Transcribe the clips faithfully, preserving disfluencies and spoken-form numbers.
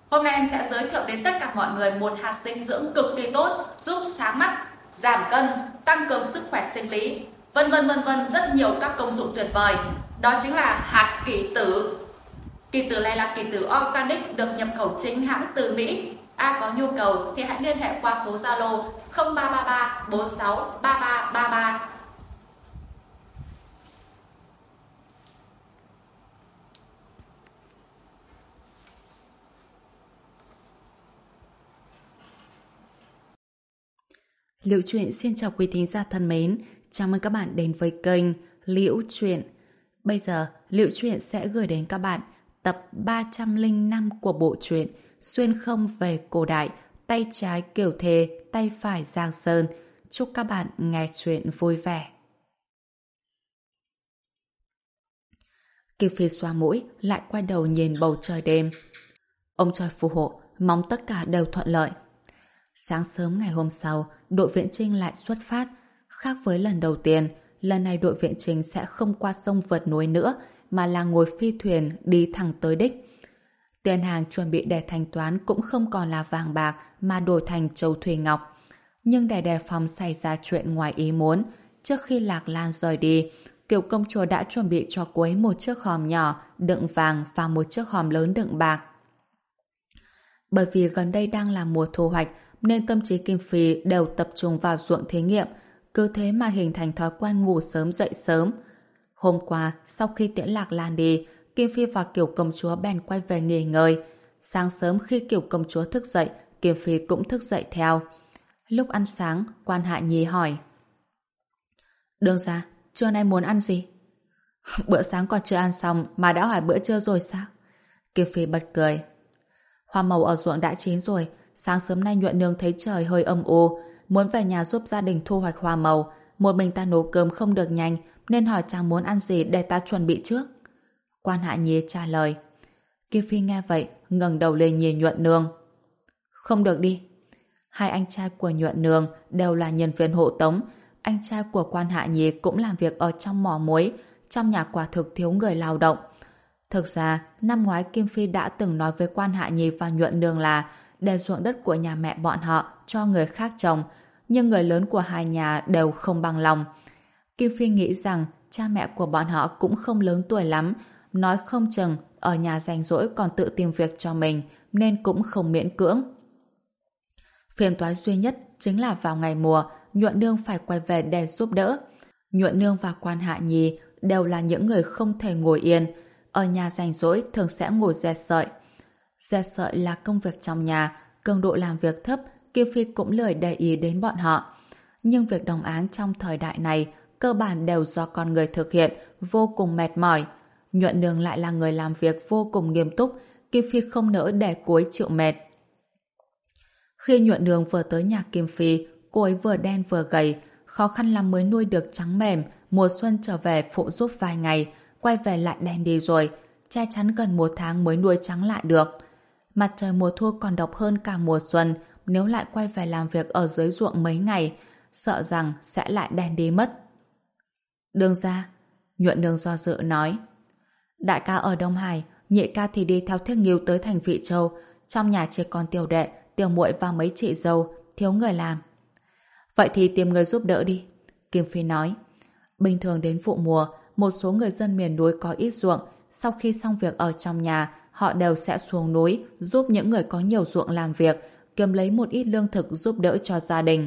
Hôm nay em sẽ giới thiệu đến tất cả mọi người một hạt dinh dưỡng cực kỳ tốt, giúp sáng mắt, giảm cân, tăng cường sức khỏe sinh lý, vân vân vân vân, rất nhiều các công dụng tuyệt vời. Đó chính là hạt kỷ tử. Kỷ tử này là kỷ tử organic được nhập khẩu chính hãng từ Mỹ. Ai có nhu cầu thì hãy liên hệ qua số Zalo không ba ba ba bốn sáu ba ba ba ba. Liễu Chuyện xin chào quý thính giả thân mến, chào mừng các bạn đến với kênh Liễu Chuyện. Bây giờ, Liễu Chuyện sẽ gửi đến các bạn tập ba trăm lẻ năm của bộ truyện Xuyên không về cổ đại, tay trái Kiều Thề, tay phải Giang Sơn. Chúc các bạn nghe chuyện vui vẻ. Kiều Phi xoa mũi, lại quay đầu nhìn bầu trời đêm. Ông trời phù hộ, mong tất cả đều thuận lợi. Sáng sớm ngày hôm sau, đội viện Trinh lại xuất phát. Khác với lần đầu tiên, lần này đội viện Trinh sẽ không qua sông vượt núi nữa, mà là ngồi phi thuyền đi thẳng tới đích. Tiền hàng chuẩn bị để thanh toán cũng không còn là vàng bạc mà đổi thành châu thủy ngọc. Nhưng để đề phòng xảy ra chuyện ngoài ý muốn, trước khi Lạc Lan rời đi, Kiều công chúa đã chuẩn bị cho cô ấy một chiếc hòm nhỏ đựng vàng và một chiếc hòm lớn đựng bạc. Bởi vì gần đây đang là mùa thu hoạch, nên tâm trí Kim Phi đều tập trung vào ruộng thí nghiệm, cứ thế mà hình thành thói quen ngủ sớm dậy sớm. Hôm qua, sau khi tiễn Lạc Lan đi, Kim Phi và Kiều công chúa bèn quay về nghỉ ngơi. Sáng sớm khi Kiều công chúa thức dậy, Kim Phi cũng thức dậy theo. Lúc ăn sáng, Quan Hạ Nhi hỏi: Đường ra, trưa nay muốn ăn gì? Bữa sáng còn chưa ăn xong mà đã hỏi bữa trưa rồi sao? Kim Phi bật cười. Hoa màu ở ruộng đã chín rồi. Sáng sớm nay Nhuận Nương thấy trời hơi âm u, muốn về nhà giúp gia đình thu hoạch hoa màu. Một mình ta nấu cơm không được nhanh, nên hỏi chàng muốn ăn gì để ta chuẩn bị trước. Quan Hạ Nhi trả lời. Kim Phi nghe vậy, ngẩng đầu lên nhìn Nhuận Nương. Không được đi. Hai anh trai của Nhuận Nương đều là nhân viên hộ tống. Anh trai của Quan Hạ Nhi cũng làm việc ở trong mỏ muối. Trong nhà quả thực thiếu người lao động. Thực ra, năm ngoái Kim Phi đã từng nói với Quan Hạ Nhi và Nhuận Nương là để ruộng đất của nhà mẹ bọn họ cho người khác trồng, nhưng người lớn của hai nhà đều không bằng lòng. Kim Phi nghĩ rằng cha mẹ của bọn họ cũng không lớn tuổi lắm, nói không chừng ở nhà rảnh rỗi còn tự tìm việc cho mình, nên cũng không miễn cưỡng. Phiền toái duy nhất chính là vào ngày mùa, Nhuận Nương phải quay về để giúp đỡ. Nhuận Nương và Quan Hạ Nhi đều là những người không thể ngồi yên, ở nhà rảnh rỗi thường sẽ ngồi dệt sợi. Dệt sợi là công việc trong nhà, cường độ làm việc thấp, Kim Phi cũng lười để ý đến bọn họ. Nhưng việc đồng áng trong thời đại này cơ bản đều do con người thực hiện, vô cùng mệt mỏi. Nhuận Nương lại là người làm việc vô cùng nghiêm túc, Kim Phi không nỡ để cô ấy chịu mệt. Khi Nhuận Nương vừa tới nhà Kim Phi, cô ấy vừa đen vừa gầy, khó khăn lắm mới nuôi được trắng mềm, mùa xuân trở về phụ giúp vài ngày, quay về lại đen đi rồi, che chắn gần một tháng mới nuôi trắng lại được. Mặt trời mùa thu còn độc hơn cả mùa xuân, nếu lại quay về làm việc ở dưới ruộng mấy ngày, sợ rằng sẽ lại đen đi mất. Đường ra, Nhuận Nương do dự nói. Đại ca ở Đông Hải, nhị ca thì đi theo Thiết Ngưu tới thành Vị Châu, trong nhà chỉ còn tiểu đệ, tiểu muội và mấy chị dâu, thiếu người làm. Vậy thì tìm người giúp đỡ đi, Kim Phi nói. Bình thường đến vụ mùa, một số người dân miền núi có ít ruộng, sau khi xong việc ở trong nhà, họ đều sẽ xuống núi giúp những người có nhiều ruộng làm việc, kiếm lấy một ít lương thực giúp đỡ cho gia đình.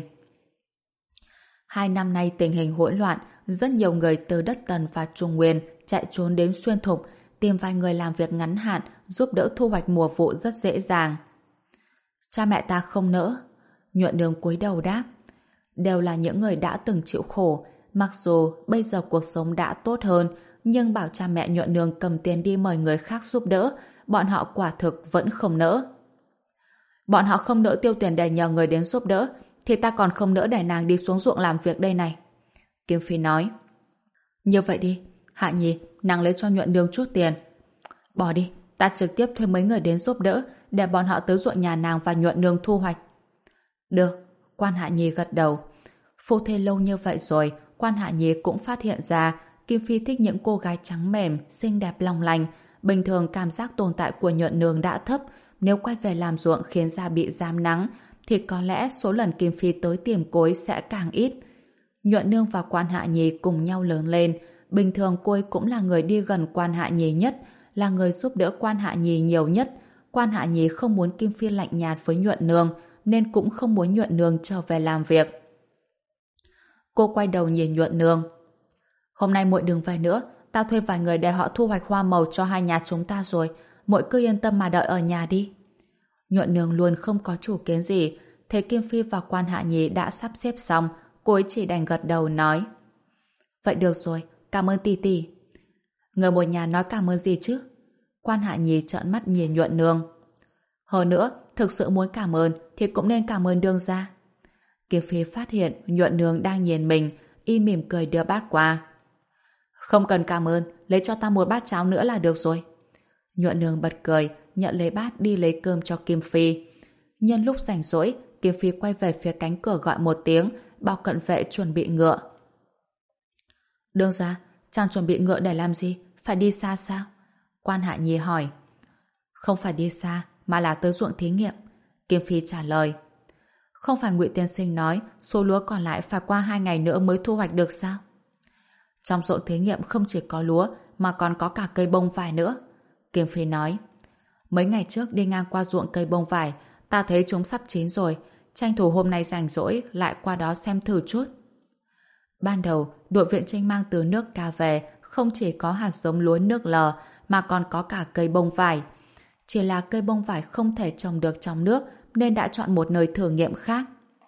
Hai năm nay tình hình hỗn loạn, rất nhiều người từ đất Tần và Trung Nguyên chạy trốn đến Xuyên Thục, tìm vài người làm việc ngắn hạn giúp đỡ thu hoạch mùa vụ rất dễ dàng. Cha mẹ ta không nỡ. Nhuận Nương cúi đầu đáp. Đều là những người đã từng chịu khổ, mặc dù bây giờ cuộc sống đã tốt hơn, nhưng bảo cha mẹ Nhuận Nương cầm tiền đi mời người khác giúp đỡ, bọn họ quả thực vẫn không nỡ. Bọn họ không nỡ tiêu tiền để nhờ người đến giúp đỡ, thì ta còn không nỡ để nàng đi xuống ruộng làm việc đây này. Kim Phi nói. Như vậy đi, Hạ Nhi, nàng lấy cho Nhuận Nương chút tiền. Bỏ đi, ta trực tiếp thuê mấy người đến giúp đỡ, để bọn họ tới ruộng nhà nàng và Nhuận Nương thu hoạch. Được, Quan Hạ Nhi gật đầu. Phu thê lâu như vậy rồi, Quan Hạ Nhi cũng phát hiện ra Kim Phi thích những cô gái trắng mềm, xinh đẹp long lanh. Bình thường cảm giác tồn tại của Nhuận Nương đã thấp, Nếu quay về làm ruộng khiến da bị rám nắng, thì có lẽ số lần Kim Phi tới tìm cô ấy sẽ càng ít. Nhuận Nương và Quan Hạ Nhi cùng nhau lớn lên. Bình thường cô ấy cũng là người đi gần Quan Hạ Nhi nhất, là người giúp đỡ Quan Hạ Nhi nhiều nhất. Quan Hạ Nhi không muốn Kim Phi lạnh nhạt với Nhuận Nương, nên cũng không muốn Nhuận Nương trở về làm việc. Cô quay đầu nhìn Nhuận Nương. Hôm nay muội đừng về nữa, tao thuê vài người để họ thu hoạch hoa màu cho hai nhà chúng ta rồi, muội cứ yên tâm mà đợi ở nhà đi. Nhuận Nương luôn không có chủ kiến gì, thấy Kim Phi và Quan Hạ Nhi đã sắp xếp xong, cô ấy chỉ đành gật đầu nói: vậy được rồi, cảm ơn tỷ tỷ. Người một nhà nói cảm ơn gì chứ? Quan Hạ Nhi trợn mắt nhìn Nhuận Nương. Hơn nữa, thực sự muốn cảm ơn thì cũng nên cảm ơn đương gia. Kim Phi phát hiện Nhuận Nương đang nhìn mình, y mỉm cười đưa bát qua. Không cần cảm ơn, lấy cho ta một bát cháo nữa là được rồi. Nhuận Nương bật cười, nhận lấy bát đi lấy cơm cho Kim Phi. Nhân lúc rảnh rỗi, Kim Phi quay về phía cánh cửa gọi một tiếng, bảo cận vệ chuẩn bị ngựa. Đương gia, chàng chuẩn bị ngựa để làm gì? Phải đi xa sao? Quan Hạ Nhi hỏi. Không phải đi xa, mà là tới ruộng thí nghiệm. Kim Phi trả lời. Không phải Ngụy tiên sinh nói số lúa còn lại phải qua hai ngày nữa mới thu hoạch được sao? Trong ruộng thí nghiệm không chỉ có lúa mà còn có cả cây bông vải nữa. Kim Phi nói. Mấy ngày trước đi ngang qua ruộng cây bông vải, ta thấy chúng sắp chín rồi, tranh thủ hôm nay rảnh rỗi lại qua đó xem thử chút. Ban đầu, đội viện Trinh mang từ nước Ca về không chỉ có hạt giống lúa nước lờ mà còn có cả cây bông vải. Chỉ là cây bông vải không thể trồng được trong nước nên đã chọn một nơi thử nghiệm khác.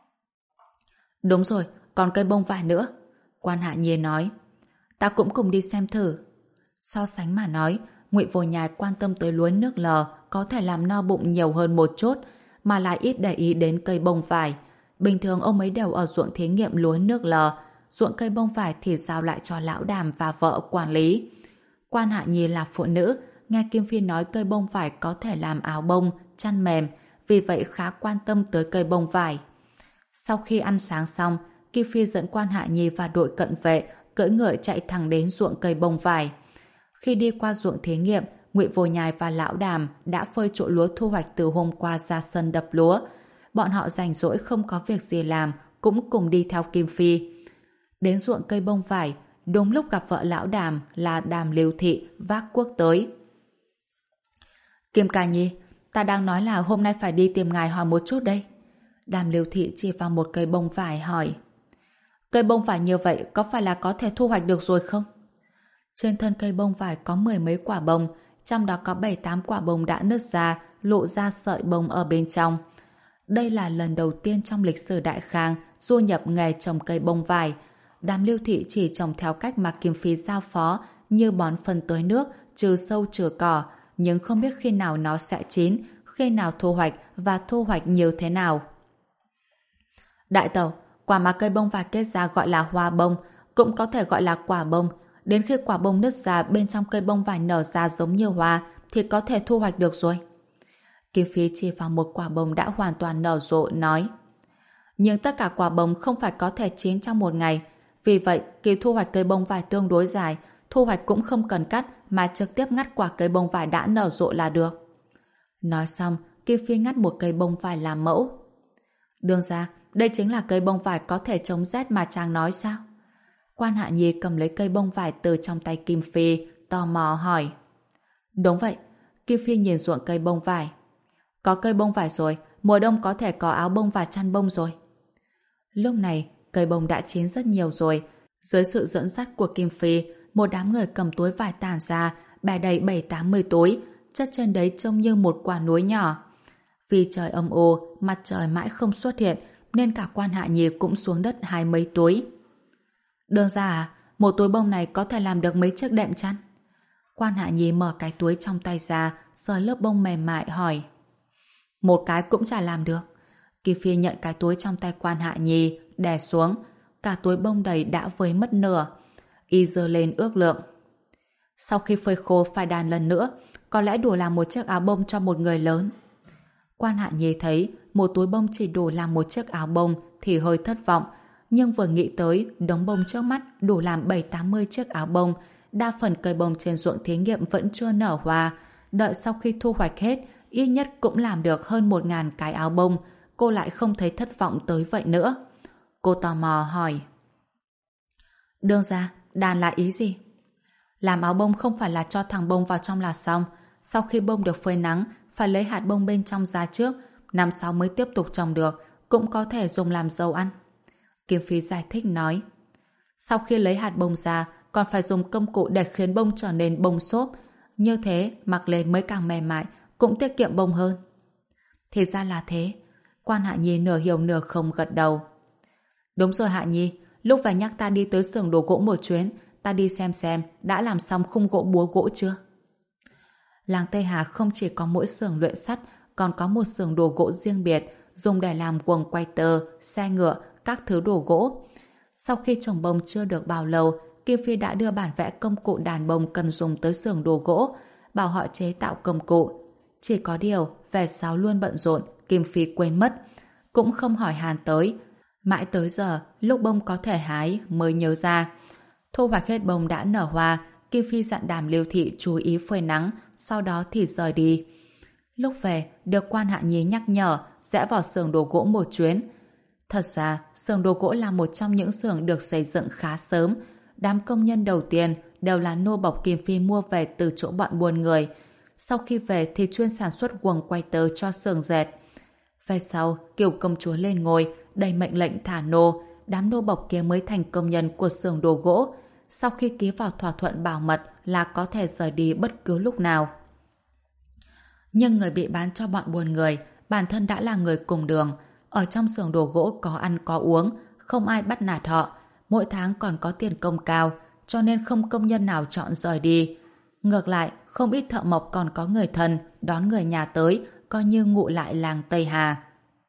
Đúng rồi, còn cây bông vải nữa. Quan Hạ Nhi nói. Ta cũng cùng đi xem thử. So sánh mà nói, Ngụy Vô Nhai quan tâm tới lúa nước lờ có thể làm no bụng nhiều hơn một chút, mà lại ít để ý đến cây bông vải. Bình thường ông ấy đều ở ruộng thí nghiệm lúa nước lờ, ruộng cây bông vải thì giao lại cho lão Đàm và vợ quản lý. Quan Hạ Nhi là phụ nữ, nghe Kim Phi nói cây bông vải có thể làm áo bông, chăn mềm, vì vậy khá quan tâm tới cây bông vải. Sau khi ăn sáng xong, Kim Phi dẫn Quan Hạ Nhi và đội cận vệ cưỡi ngựa chạy thẳng đến ruộng cây bông vải. Khi đi qua ruộng thí nghiệm, Ngụy Vô Nhai và lão Đàm đã phơi chỗ lúa thu hoạch từ hôm qua ra sân đập lúa. Bọn họ rảnh rỗi không có việc gì làm, cũng cùng đi theo Kim Phi. Đến ruộng cây bông vải, đúng lúc gặp vợ lão Đàm là Đàm Lưu Thị vác cuốc tới. Kim ca nhi, ta đang nói là hôm nay phải đi tìm ngài hỏi một chút đây. Đàm Lưu Thị chỉ vào một cây bông vải hỏi. Cây bông vải như vậy có phải là có thể thu hoạch được rồi không? Trên thân cây bông vải có mười mấy quả bông, trong đó có bảy tám quả bông đã nứt ra, lộ ra sợi bông ở bên trong. Đây là lần đầu tiên trong lịch sử Đại Khang du nhập nghề trồng cây bông vải. Đàm Lưu Thị chỉ trồng theo cách mà Kim Phi giao phó, như bón phân tưới nước, trừ sâu trừ cỏ, nhưng không biết khi nào nó sẽ chín, khi nào thu hoạch và thu hoạch nhiều thế nào. Đại tẩu, quả mà cây bông vải kết ra gọi là hoa bông, cũng có thể gọi là quả bông. Đến khi quả bông nứt ra bên trong cây bông vải nở ra giống như hoa thì có thể thu hoạch được rồi. Kim Phi chỉ vào một quả bông đã hoàn toàn nở rộ nói. Nhưng tất cả quả bông không phải có thể chín trong một ngày. Vì vậy, kỳ thu hoạch cây bông vải tương đối dài, thu hoạch cũng không cần cắt mà trực tiếp ngắt quả cây bông vải đã nở rộ là được. Nói xong, Kim Phi ngắt một cây bông vải làm mẫu. Đương ra, đây chính là cây bông vải có thể chống rét mà chàng nói sao? Quan Hạ Nhi cầm lấy cây bông vải từ trong tay Kim Phi, tò mò hỏi. Đúng vậy, Kim Phi nhìn ruộng cây bông vải. Có cây bông vải rồi, mùa đông có thể có áo bông và chăn bông rồi. Lúc này, cây bông đã chín rất nhiều rồi. Dưới sự dẫn dắt của Kim Phi, một đám người cầm túi vải tản ra, bè đầy bảy tám mươi túi, chất trên đấy trông như một quả núi nhỏ. Vì trời âm u, mặt trời mãi không xuất hiện, nên cả Quan Hạ Nhi cũng xuống đất hai mấy túi. Đương ra à, một túi bông này có thể làm được mấy chiếc đệm chăn? Quan Hạ Nhi mở cái túi trong tay ra, sờ lớp bông mềm mại hỏi. Một cái cũng chả làm được. Kim Phi nhận cái túi trong tay Quan Hạ Nhi, đè xuống. Cả túi bông đầy đã với mất nửa. Y giơ lên ước lượng. Sau khi phơi khô phải đàn lần nữa, có lẽ đủ làm một chiếc áo bông cho một người lớn. Quan Hạ Nhi thấy một túi bông chỉ đủ làm một chiếc áo bông thì hơi thất vọng. Nhưng vừa nghĩ tới đống bông trước mắt đủ làm bảy tám mươi chiếc áo bông, đa phần cây bông trên ruộng thí nghiệm vẫn chưa nở hoa. Đợi sau khi thu hoạch hết, ít nhất cũng làm được hơn một ngàn cái áo bông, cô lại không thấy thất vọng tới vậy nữa. Cô tò mò hỏi. Đương ra, đàn là ý gì? Làm áo bông không phải là cho thẳng bông vào trong là xong. Sau khi bông được phơi nắng, phải lấy hạt bông bên trong ra trước, năm sau mới tiếp tục trồng được, cũng có thể dùng làm dầu ăn. Kim Phi giải thích nói. Sau khi lấy hạt bông ra, còn phải dùng công cụ để khiến bông trở nên bông xốp. Như thế, mặc lên mới càng mềm mại, cũng tiết kiệm bông hơn. Thì ra là thế. Quan Hạ Nhi nửa hiểu nửa không gật đầu. Đúng rồi Hạ Nhi, lúc phải nhắc ta đi tới xưởng đồ gỗ một chuyến, ta đi xem xem đã làm xong khung gỗ búa gỗ chưa. Làng Tây Hà không chỉ có mỗi xưởng luyện sắt, còn có một xưởng đồ gỗ riêng biệt, dùng để làm guồng quay tơ, xe ngựa, các thứ đồ gỗ. Sau khi trồng bông chưa được bao lâu, Kim Phi đã đưa bản vẽ công cụ đàn bông cần dùng tới xưởng đồ gỗ, bảo họ chế tạo công cụ. Chỉ có điều, về sau luôn bận rộn, Kim Phi quên mất, cũng không hỏi han tới. Mãi tới giờ, lúc bông có thể hái mới nhớ ra. Thu hoạch hết bông đã nở hoa, Kim Phi dặn Đàm Lưu Thị chú ý phơi nắng, sau đó thì rời đi. Lúc về, được Quan Hạ Nhi nhắc nhở rẽ vào xưởng đồ gỗ một chuyến. Thật ra, xưởng đồ gỗ là một trong những xưởng được xây dựng khá sớm. Đám công nhân đầu tiên đều là nô bộc Kim Phi mua về từ chỗ bọn buôn người. Sau khi về thì chuyên sản xuất guồng quay tơ cho xưởng dệt. Về sau, Kiều công chúa lên ngôi, đầy mệnh lệnh thả nô, đám nô bộc kia mới thành công nhân của xưởng đồ gỗ. Sau khi ký vào thỏa thuận bảo mật là có thể rời đi bất cứ lúc nào. Nhưng người bị bán cho bọn buôn người, bản thân đã là người cùng đường. Ở trong xưởng đồ gỗ có ăn có uống, không ai bắt nạt họ, mỗi tháng còn có tiền công cao, cho nên không công nhân nào chọn rời đi. Ngược lại, không ít thợ mộc còn có người thân, đón người nhà tới, coi như ngụ lại làng Tây Hà.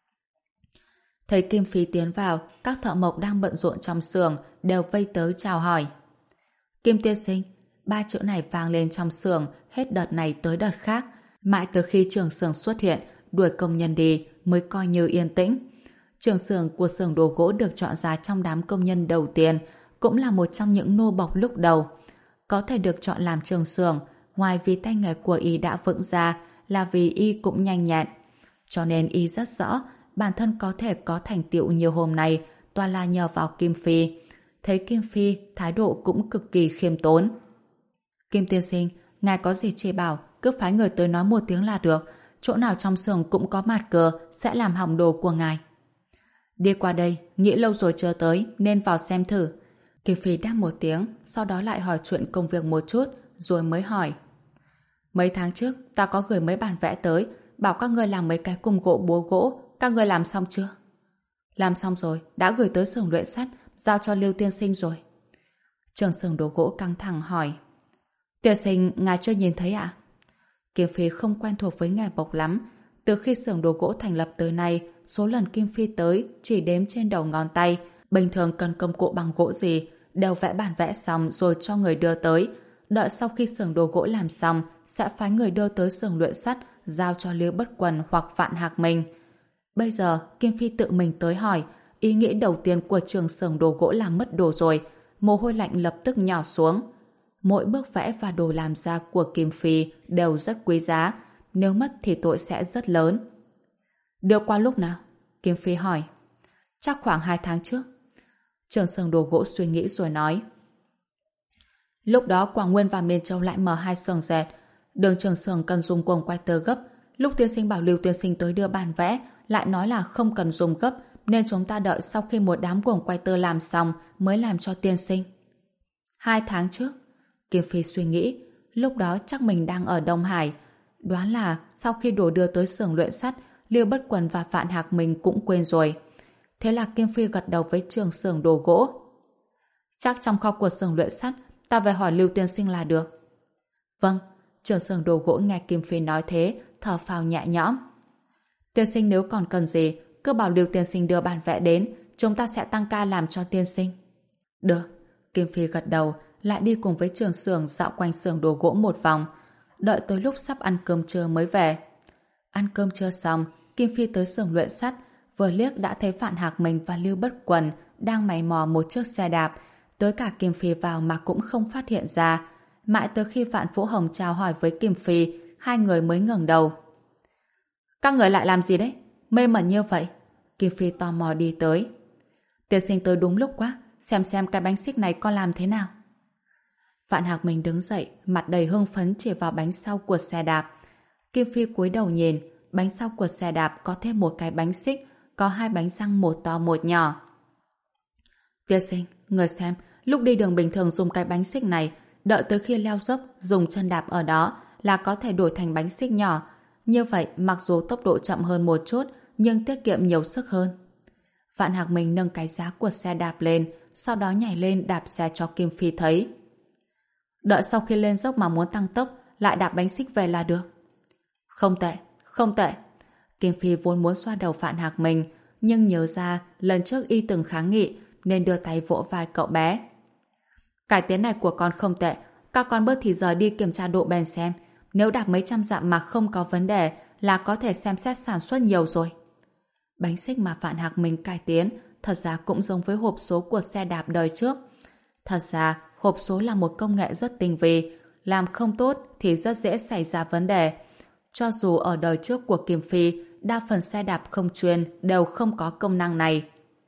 Thấy Kim Phi tiến vào, các thợ mộc đang bận rộn trong xưởng đều vây tới chào hỏi. Kim tiên sinh, ba chữ này vang lên trong xưởng hết đợt này tới đợt khác, mãi từ khi trưởng xưởng xuất hiện, đuổi công nhân đi mới coi như yên tĩnh. Trưởng xưởng của xưởng đồ gỗ được chọn ra trong đám công nhân đầu tiên, cũng là một trong những nô bộc lúc đầu. Có thể được chọn làm trưởng xưởng, ngoài vì tay nghề của y đã vững ra, là vì y cũng nhanh nhẹn. Cho nên y rất rõ, bản thân có thể có thành tựu nhiều hôm nay, toàn là nhờ vào Kim Phi. Thấy Kim Phi, thái độ cũng cực kỳ khiêm tốn. Kim tiên sinh, ngài có gì chỉ bảo, cứ phái người tới nói một tiếng là được. Chỗ nào trong xưởng cũng có mạt cờ, sẽ làm hỏng đồ của ngài. Đi qua đây, nghĩ lâu rồi chưa tới, nên vào xem thử. Kim Phi đáp một tiếng, sau đó lại hỏi chuyện công việc một chút, rồi mới hỏi. Mấy tháng trước, ta có gửi mấy bản vẽ tới, bảo các ngươi làm mấy cái cung gỗ búa gỗ, các ngươi làm xong chưa? Làm xong rồi, đã gửi tới xưởng luyện sắt, giao cho Lưu tiên sinh rồi. Trưởng xưởng đồ gỗ căng thẳng hỏi. Tiên sinh, ngài chưa nhìn thấy ạ? Kim Phi không quen thuộc với nghề bộc lắm. Từ khi xưởng đồ gỗ thành lập tới nay, số lần Kim Phi tới chỉ đếm trên đầu ngón tay. Bình thường cần công cụ bằng gỗ gì, đều vẽ bản vẽ xong rồi cho người đưa tới. Đợi sau khi xưởng đồ gỗ làm xong, sẽ phái người đưa tới xưởng luyện sắt, giao cho Lưu Bất Quần hoặc Vạn Hạc Minh. Bây giờ, Kim Phi tự mình tới hỏi, ý nghĩ đầu tiên của trưởng xưởng đồ gỗ là mất đồ rồi, mồ hôi lạnh lập tức nhỏ xuống. Mỗi bước vẽ và đồ làm ra của Kim Phi đều rất quý giá, nếu mất thì tội sẽ rất lớn. Đưa qua lúc nào? Kim Phi hỏi. Chắc khoảng hai tháng trước. Trưởng xưởng đồ gỗ suy nghĩ rồi nói. Lúc đó Quảng Nguyên và Miền Châu lại mở hai xưởng dệt. Đường trưởng xưởng cần dùng guồng quay tơ gấp. Lúc tiên sinh bảo Lưu tiên sinh tới đưa bản vẽ, lại nói là không cần dùng gấp, nên chúng ta đợi sau khi một đám guồng quay tơ làm xong mới làm cho tiên sinh. Hai tháng trước? Kim Phi suy nghĩ, lúc đó chắc mình đang ở Đông Hải. Đoán là sau khi đồ đưa tới xưởng luyện sắt, Lưu Bất Quần và Vạn Hạc mình cũng quên rồi. Thế là Kim Phi gật đầu với trưởng xưởng đồ gỗ. Chắc trong kho của xưởng luyện sắt, ta về hỏi Lưu tiên sinh là được. Vâng, trưởng xưởng đồ gỗ nghe Kim Phi nói thế, thở phào nhẹ nhõm. Tiên sinh nếu còn cần gì, cứ bảo Lưu tiên sinh đưa bản vẽ đến, chúng ta sẽ tăng ca làm cho tiên sinh. Được, Kim Phi gật đầu, lại đi cùng với trưởng xưởng dạo quanh xưởng đồ gỗ một vòng, đợi tới lúc sắp ăn cơm trưa mới về. Ăn cơm trưa xong, Kim Phi tới xưởng luyện sắt, vừa liếc đã thấy Vạn Hạc Minh và Lưu Bất Quần đang mày mò một chiếc xe đạp, tới cả Kim Phi vào mà cũng không phát hiện ra. Mãi tới khi Vạn Vũ Hồng chào hỏi với Kim Phi, hai người mới ngẩng đầu. Các người lại làm gì đấy? Mê mẩn như vậy. Kim Phi tò mò đi tới. Tiên sinh tới đúng lúc quá, xem xem cái bánh xích này con làm thế nào. Vạn Hạc Minh đứng dậy, mặt đầy hưng phấn chỉ vào bánh sau của xe đạp. Kim Phi cúi đầu nhìn, bánh sau của xe đạp có thêm một cái bánh xích, có hai bánh răng một to một nhỏ. Tiên sinh, người xem, lúc đi đường bình thường dùng cái bánh xích này, đợi tới khi leo dốc, dùng chân đạp ở đó là có thể đổi thành bánh xích nhỏ. Như vậy, mặc dù tốc độ chậm hơn một chút, nhưng tiết kiệm nhiều sức hơn. Vạn Hạc Minh nâng cái giá của xe đạp lên, sau đó nhảy lên đạp xe cho Kim Phi thấy. Đợi sau khi lên dốc mà muốn tăng tốc, lại đạp bánh xích về là được. Không tệ, không tệ. Kim Phi vốn muốn xoa đầu Vạn Hạc Minh, nhưng nhớ ra lần trước y từng kháng nghị nên đưa tay vỗ vai cậu bé. Cải tiến này của con không tệ, các con bớt thì giờ đi kiểm tra độ bền xem. Nếu đạp mấy trăm dặm mà không có vấn đề là có thể xem xét sản xuất nhiều rồi. Bánh xích mà Vạn Hạc Minh cải tiến thật ra cũng giống với hộp số của xe đạp đời trước. Thật ra, hộp số là một công nghệ rất tinh vi, làm không tốt thì rất dễ xảy ra vấn đề. Cho dù ở đời trước của Kim Phi, đa phần xe đạp không chuyên đều không có công năng này.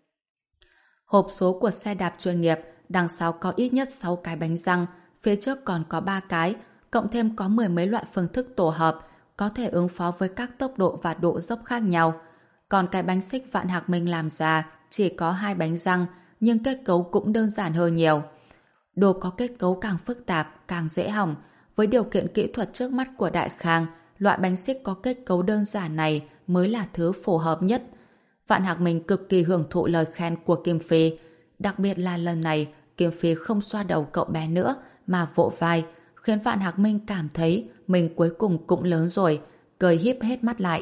Hộp số của xe đạp chuyên nghiệp đằng sau có ít nhất sáu cái bánh răng, phía trước còn có ba cái, cộng thêm có mười mấy loại phương thức tổ hợp, có thể ứng phó với các tốc độ và độ dốc khác nhau. Còn cái bánh xích Vạn Hạc Minh làm ra chỉ có hai bánh răng, nhưng kết cấu cũng đơn giản hơn nhiều. Đồ có kết cấu càng phức tạp, càng dễ hỏng. Với điều kiện kỹ thuật trước mắt của Đại Khang, loại bánh xích có kết cấu đơn giản này mới là thứ phù hợp nhất. Vạn Hạc Minh cực kỳ hưởng thụ lời khen của Kim Phi. Đặc biệt là lần này, Kim Phi không xoa đầu cậu bé nữa, mà vỗ vai, khiến Vạn Hạc Minh cảm thấy mình cuối cùng cũng lớn rồi, cười híp hết mắt lại.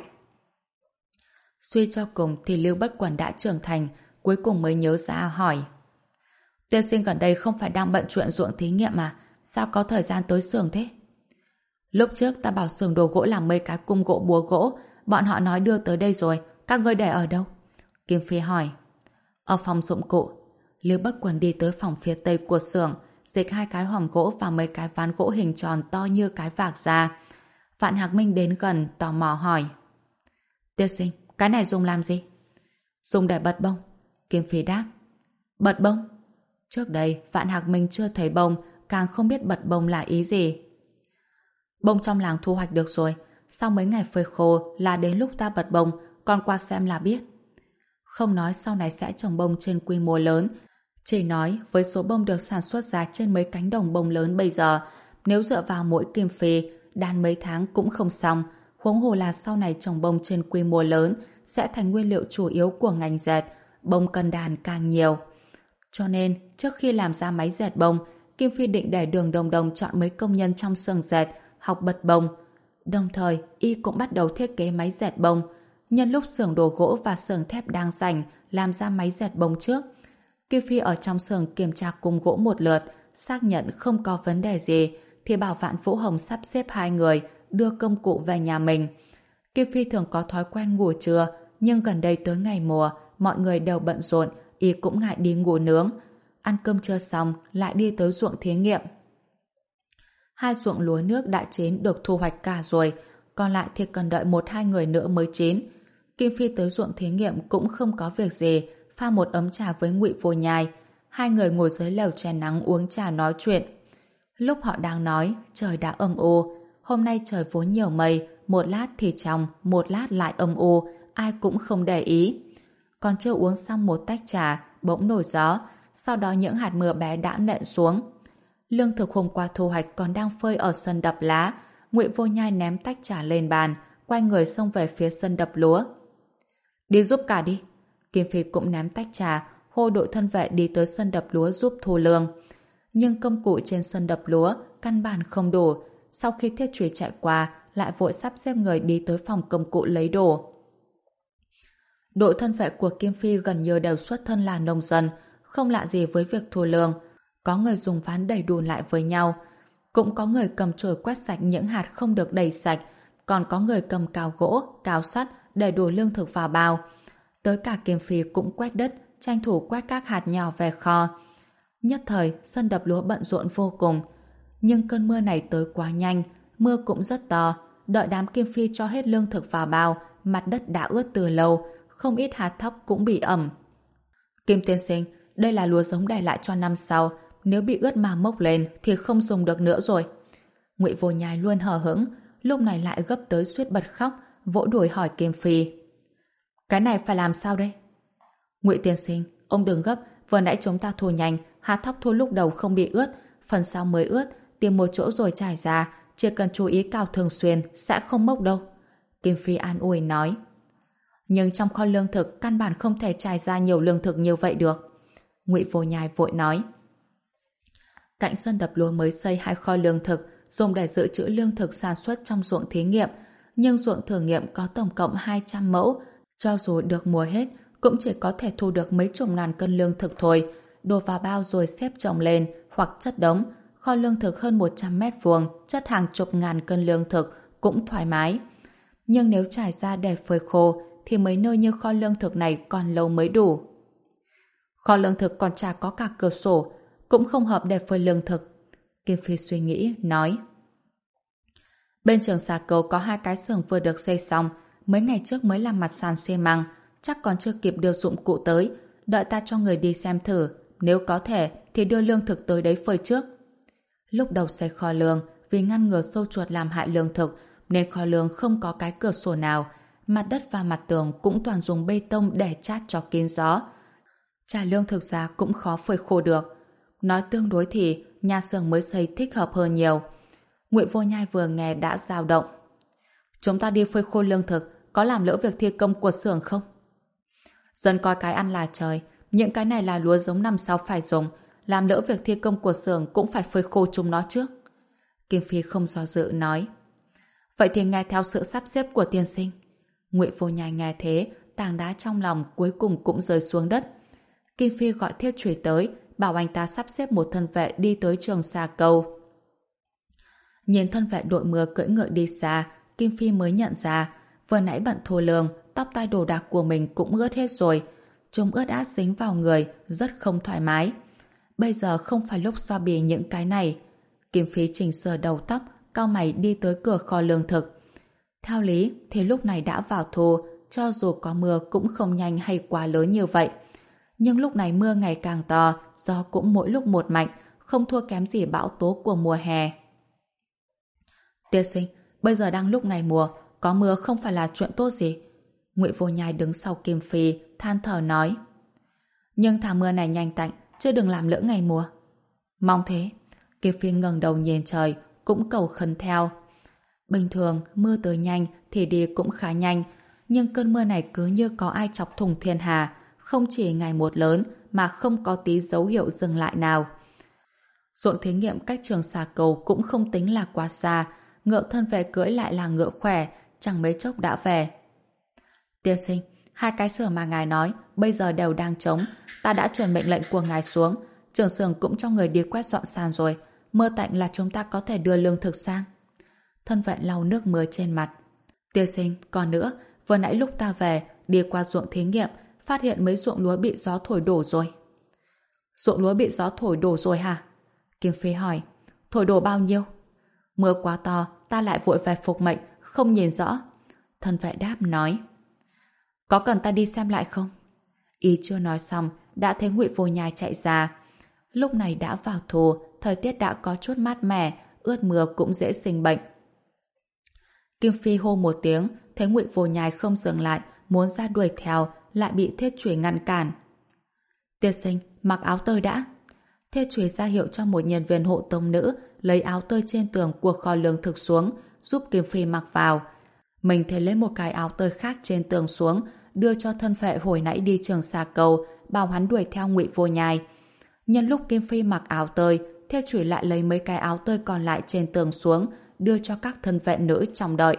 Suy cho cùng thì Lưu Bất Quần đã trưởng thành, cuối cùng mới nhớ ra hỏi. Tiên sinh gần đây không phải đang bận chuyện ruộng thí nghiệm mà, sao có thời gian tới xưởng thế? Lúc trước ta bảo xưởng đồ gỗ làm mấy cái cung gỗ búa gỗ, bọn họ nói đưa tới đây rồi, các ngươi để ở đâu? Kim Phi hỏi. Ở phòng dụng cụ. Lưu Bất Quần đi tới phòng phía tây của xưởng, dịch hai cái hòm gỗ và mấy cái ván gỗ hình tròn to như cái vạc ra. Vạn Hạc Minh đến gần, tò mò hỏi. Tiên sinh, cái này dùng làm gì? Dùng để bật bông. Kim Phi đáp. Bật bông? Trước đây, Vạn Hạc Minh chưa thấy bông, càng không biết bật bông là ý gì. Bông trong làng thu hoạch được rồi, sau mấy ngày phơi khô là đến lúc ta bật bông, con qua xem là biết. Không nói sau này sẽ trồng bông trên quy mô lớn, chỉ nói với số bông được sản xuất ra trên mấy cánh đồng bông lớn bây giờ, nếu dựa vào mỗi Kim Phi, đan mấy tháng cũng không xong, huống hồ là sau này trồng bông trên quy mô lớn sẽ thành nguyên liệu chủ yếu của ngành dệt, bông cần đàn càng nhiều. Cho nên, trước khi làm ra máy dệt bông, Kim Phi định để Đường Đồng Đồng chọn mấy công nhân trong xưởng dệt học bật bông. Đồng thời, y cũng bắt đầu thiết kế máy dệt bông. Nhân lúc xưởng đồ gỗ và xưởng thép đang rảnh làm ra máy dệt bông trước. Kim Phi ở trong xưởng kiểm tra cung gỗ một lượt, xác nhận không có vấn đề gì, thì bảo Vạn Vũ Hồng sắp xếp hai người đưa công cụ về nhà mình. Kim Phi thường có thói quen ngủ trưa, nhưng gần đây tới ngày mùa, mọi người đều bận rộn, y cũng ngại đi ngủ nướng. Ăn cơm trưa xong, lại đi tới ruộng thí nghiệm. Hai ruộng lúa nước đã chín được thu hoạch cả rồi, còn lại thì cần đợi một hai người nữa mới chín. Kim Phi tới ruộng thí nghiệm cũng không có việc gì, pha một ấm trà với Ngụy Vô Nhai. Hai người ngồi dưới lều che nắng uống trà nói chuyện. Lúc họ đang nói, trời đã âm u. Hôm nay trời vốn nhiều mây, một lát thì trong, một lát lại âm u, ai cũng không để ý. Còn chưa uống xong một tách trà, bỗng nổi gió, sau đó những hạt mưa bé đã nện xuống. Lương thực hôm qua thu hoạch còn đang phơi ở sân đập lá. Ngụy Vô Nhai ném tách trà lên bàn, quay người xông về phía sân đập lúa. Đi giúp cả đi. Kim Phi cũng ném tách trà, hô đội thân vệ đi tới sân đập lúa giúp thu lương. Nhưng công cụ trên sân đập lúa căn bản không đủ. Sau khi Thiết Chùy chạy qua, lại vội sắp xếp người đi tới phòng công cụ lấy đồ. Đội thân vệ của Kim Phi gần như đều xuất thân là nông dân, không lạ gì với việc thu lương. Có người dùng ván đẩy đùn lại với nhau, cũng có người cầm chổi quét sạch những hạt không được đẩy sạch, còn có người cầm cào gỗ, cào sắt để đổ lương thực vào bao. Tới cả Kim Phi cũng quét đất, tranh thủ quét các hạt nhỏ về kho. Nhất thời, sân đập lúa bận rộn vô cùng. Nhưng cơn mưa này tới quá nhanh, mưa cũng rất to. Đợi đám Kim Phi cho hết lương thực vào bao, mặt đất đã ướt từ lâu, không ít hạt thóc cũng bị ẩm. Kim tiên sinh, đây là lúa giống để lại cho năm sau, nếu bị ướt mà mốc lên thì không dùng được nữa rồi. Ngụy Vô Nhai luôn hờ hững, lúc này lại gấp tới suýt bật khóc, vỗ đùi hỏi Kim Phi. Cái này phải làm sao đây? Ngụy tiên sinh, ông đừng gấp, vừa nãy chúng ta thu nhanh, hạt thóc thu lúc đầu không bị ướt, phần sau mới ướt, tìm một chỗ rồi trải ra, chỉ cần chú ý cào thường xuyên, sẽ không mốc đâu. Kim Phi an ủi nói. Nhưng trong kho lương thực căn bản không thể trải ra nhiều lương thực như vậy được. Ngụy Vô Nhai vội nói. Cạnh sân đập lúa mới xây hai kho lương thực, dùng để dự trữ lương thực sản xuất trong ruộng thí nghiệm, nhưng ruộng thử nghiệm có tổng cộng hai trăm mẫu, cho dù được mùa hết, cũng chỉ có thể thu được mấy chục ngàn cân lương thực thôi, đổ vào bao rồi xếp chồng lên, hoặc chất đống. Kho lương thực hơn một trăm mét vuông, chất hàng chục ngàn cân lương thực, cũng thoải mái. Nhưng nếu trải ra để phơi khô, thì mấy nơi như kho lương thực này còn lâu mới đủ. Kho lương thực còn chả có cả cửa sổ, cũng không hợp để phơi lương thực. Kim Phi suy nghĩ, nói. Bên trường Xà Cầu có hai cái xưởng vừa được xây xong, mấy ngày trước mới làm mặt sàn xi măng, chắc còn chưa kịp đưa dụng cụ tới, đợi ta cho người đi xem thử, nếu có thể thì đưa lương thực tới đấy phơi trước. Lúc đầu xây kho lương, vì ngăn ngừa sâu chuột làm hại lương thực, nên kho lương không có cái cửa sổ nào, mặt đất và mặt tường cũng toàn dùng bê tông để chát cho kín gió. Trải lương thực ra cũng khó phơi khô được. Nói tương đối thì nhà xưởng mới xây thích hợp hơn nhiều. Ngụy Vô Nhai vừa nghe đã dao động. Chúng ta đi phơi khô lương thực, có làm lỡ việc thi công của xưởng không? Dân coi cái ăn là trời, những cái này là lúa giống năm sau phải dùng, làm lỡ việc thi công của xưởng cũng phải phơi khô chúng nó trước. Kim Phi không do dự nói. Vậy thì nghe theo sự sắp xếp của tiên sinh. Ngụy Vô Nhai nghe thế, tảng đá trong lòng cuối cùng cũng rơi xuống đất. Kim Phi gọi Thiết Chủy tới, bảo anh ta sắp xếp một thân vệ đi tới trường Xà Cầu. Nhìn thân vệ đội mưa cưỡi ngựa đi xa, Kim Phi mới nhận ra, vừa nãy bận thu lương, tóc tai đồ đạc của mình cũng ướt hết rồi. Chúng ướt át dính vào người, rất không thoải mái. Bây giờ không phải lúc so bì những cái này. Kim Phi chỉnh sửa đầu tóc, cau mày đi tới cửa kho lương thực. Theo lý thì lúc này đã vào thu, cho dù có mưa cũng không nhanh hay quá lớn như vậy. Nhưng lúc này mưa ngày càng to, gió cũng mỗi lúc một mạnh, không thua kém gì bão tố của mùa hè. Tiên sinh, bây giờ đang lúc ngày mùa, có mưa không phải là chuyện tốt gì. Ngụy Vô Nhai đứng sau Kim Phi, than thở nói. Nhưng thả mưa này nhanh tạnh, chứ đừng làm lỡ ngày mùa. Mong thế. Kim Phi ngẩng đầu nhìn trời, cũng cầu khấn theo. Bình thường, mưa tới nhanh thì đi cũng khá nhanh, nhưng cơn mưa này cứ như có ai chọc thủng thiên hà, không chỉ ngày một lớn mà không có tí dấu hiệu dừng lại nào. Ruộng thí nghiệm cách trường Xà Cầu cũng không tính là quá xa, ngựa thân về cưỡi lại là ngựa khỏe, chẳng mấy chốc đã về. Tiên sinh, hai cái xưởng mà ngài nói bây giờ đều đang trống, ta đã truyền mệnh lệnh của ngài xuống, trưởng xưởng cũng cho người đi quét dọn sàn rồi, mưa tạnh là chúng ta có thể đưa lương thực sang. Thân vệ lau nước mưa trên mặt. Tiên sinh, còn nữa, vừa nãy lúc ta về, đi qua ruộng thí nghiệm, phát hiện mấy ruộng lúa bị gió thổi đổ rồi. Ruộng lúa bị gió thổi đổ rồi hả? Kim Phi hỏi. Thổi đổ bao nhiêu? Mưa quá to, ta lại vội về phục mệnh, không nhìn rõ. Thân vệ đáp nói. Có cần ta đi xem lại không? Ý chưa nói xong, đã thấy Ngụy Vô Nhai chạy ra. Lúc này đã vào thu, thời tiết đã có chút mát mẻ, ướt mưa cũng dễ sinh bệnh. Kim Phi hô một tiếng, thấy Ngụy Vô Nhai không dừng lại, muốn ra đuổi theo, lại bị Thiết Chủy ngăn cản. Tiên sinh, mặc áo tơi đã. Thiết Chủy ra hiệu cho một nhân viên hộ tống nữ lấy áo tơi trên tường của kho lương thực xuống, giúp Kim Phi mặc vào. Mình thì lấy một cái áo tơi khác trên tường xuống, đưa cho thân vệ hồi nãy đi trường Xà Cầu, bảo hắn đuổi theo Ngụy Vô Nhai. Nhân lúc Kim Phi mặc áo tơi, Thiết Chủy lại lấy mấy cái áo tơi còn lại trên tường xuống, đưa cho các thân vệ nữ trong đợi.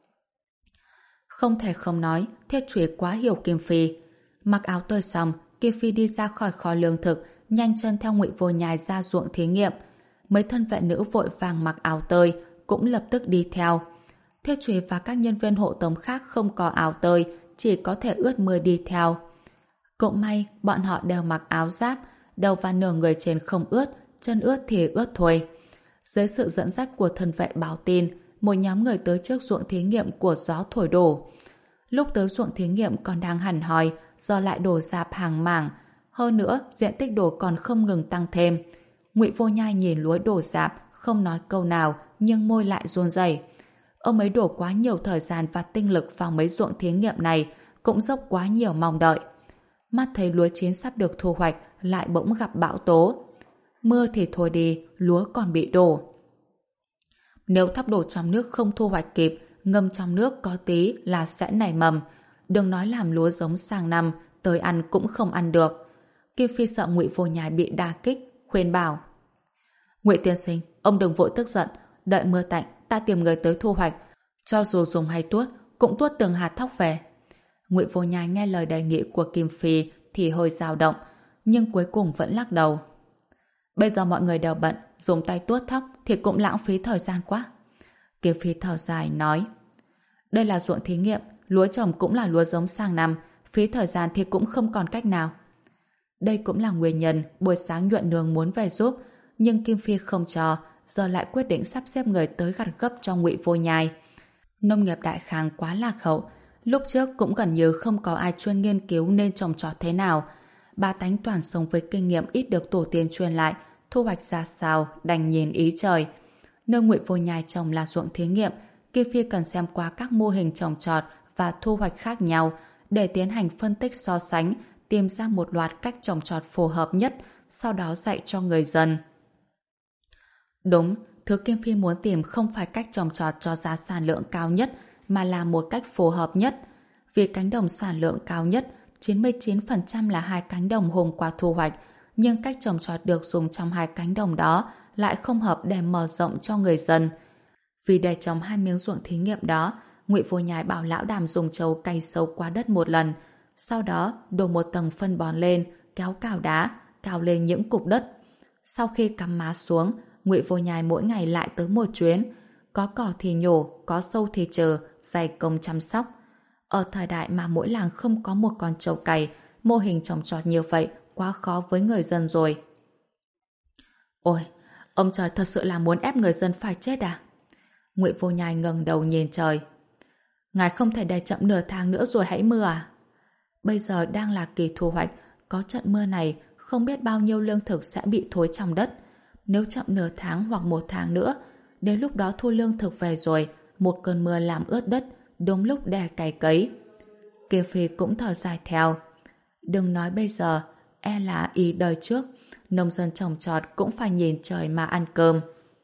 Không thể không nói, Thiết Chủy quá hiểu Kim Phi. Mặc áo tơi xong, Kim Phi đi ra khỏi kho lương thực, nhanh chân theo Ngụy Vô Nhai ra ruộng thí nghiệm. Mấy thân vệ nữ vội vàng mặc áo tơi, cũng lập tức đi theo. Thiết Chủy và các nhân viên hộ tống khác không có áo tơi, chỉ có thể ướt mưa đi theo. Cũng may, bọn họ đều mặc áo giáp, đầu và nửa người trên không ướt, chân ướt thì ướt thôi. Dưới sự dẫn dắt của thân vệ báo tin, một nhóm người tới trước ruộng thí nghiệm của gió thổi đổ. Lúc tới ruộng thí nghiệm còn đang hẳn hoi, giờ lại đổ rạp hàng mảng. Hơn nữa, diện tích đổ còn không ngừng tăng thêm. Ngụy Vô Nhai nhìn lúa đổ rạp, không nói câu nào, nhưng môi lại run rẩy. Ông ấy đổ quá nhiều thời gian và tinh lực vào mấy ruộng thí nghiệm này, cũng dốc quá nhiều mong đợi. Mắt thấy lúa chín sắp được thu hoạch, lại bỗng gặp bão tố. Mưa thì thôi đi, lúa còn bị đổ. Nếu thóc đổ trong nước không thu hoạch kịp, ngâm trong nước có tí là sẽ nảy mầm. Đừng nói làm lúa giống sang năm, tới ăn cũng không ăn được. Kim Phi sợ Ngụy Vô Nhai bị đả kích, khuyên bảo: Ngụy tiên sinh, ông đừng vội tức giận, đợi mưa tạnh, ta tìm người tới thu hoạch. Cho dù dùng hay tuốt, cũng tuốt từng hạt thóc về. Ngụy Vô Nhai nghe lời đề nghị của Kim Phi thì hơi dao động, nhưng cuối cùng vẫn lắc đầu. Bây giờ mọi người đều bận, dùng tay tuốt thóc thì cũng lãng phí thời gian quá. Kim Phi thở dài nói: Đây là ruộng thí nghiệm, lúa trồng cũng là lúa giống sang năm, phí thời gian thì cũng không còn cách nào. Đây cũng là nguyên nhân buổi sáng Nhuận Nương muốn về giúp, nhưng Kim Phi không cho, giờ lại quyết định sắp xếp người tới gặt gấp cho Ngụy Vô Nhai. Nông nghiệp Đại Khang quá lạc hậu, lúc trước cũng gần như không có ai chuyên nghiên cứu nên trồng trọt thế nào. Ba tánh toàn sống với kinh nghiệm ít được tổ tiên truyền lại, thu hoạch ra sao đành nhìn ý trời. Nơi Ngụy Vô Nhai trồng là ruộng thí nghiệm, Kim Phi cần xem qua các mô hình trồng trọt và thu hoạch khác nhau để tiến hành phân tích so sánh, tìm ra một loạt cách trồng trọt phù hợp nhất, sau đó dạy cho người dân. Đúng, thứ Kim Phi muốn tìm không phải cách trồng trọt cho giá sản lượng cao nhất, mà là một cách phù hợp nhất. Vì cánh đồng sản lượng cao nhất, chín mươi chín phần trăm là hai cánh đồng hôm qua thu hoạch, nhưng cách trồng trọt được dùng trong hai cánh đồng đó lại không hợp để mở rộng cho người dân. Vì để trồng hai miếng ruộng thí nghiệm đó, Ngụy Vô Nhai bảo lão đàm dùng trâu cày sâu qua đất một lần, sau đó đổ một tầng phân bón lên, kéo cào đá, cào lên những cục đất. Sau khi cắm má xuống, Ngụy Vô Nhai mỗi ngày lại tới một chuyến, có cỏ thì nhổ, có sâu thì trừ, dày công chăm sóc. Ở thời đại mà mỗi làng không có một con trâu cày, mô hình trồng trọt như vậy quá khó với người dân rồi. Ôi, ông trời thật sự là muốn ép người dân phải chết à? Ngụy Vô Nhai ngẩng đầu nhìn trời. Ngài không thể để chậm nửa tháng nữa rồi hãy mưa à? Bây giờ đang là kỳ thu hoạch, có trận mưa này không biết bao nhiêu lương thực sẽ bị thối trong đất. Nếu chậm nửa tháng hoặc một tháng nữa, đến lúc đó thu lương thực về rồi, một cơn mưa làm ướt đất, đúng lúc để cày cấy. Kim Phi cũng thở dài theo. Đừng nói bây giờ, e là ý đời trước, nông dân trồng trọt cũng phải nhìn trời mà ăn cơm.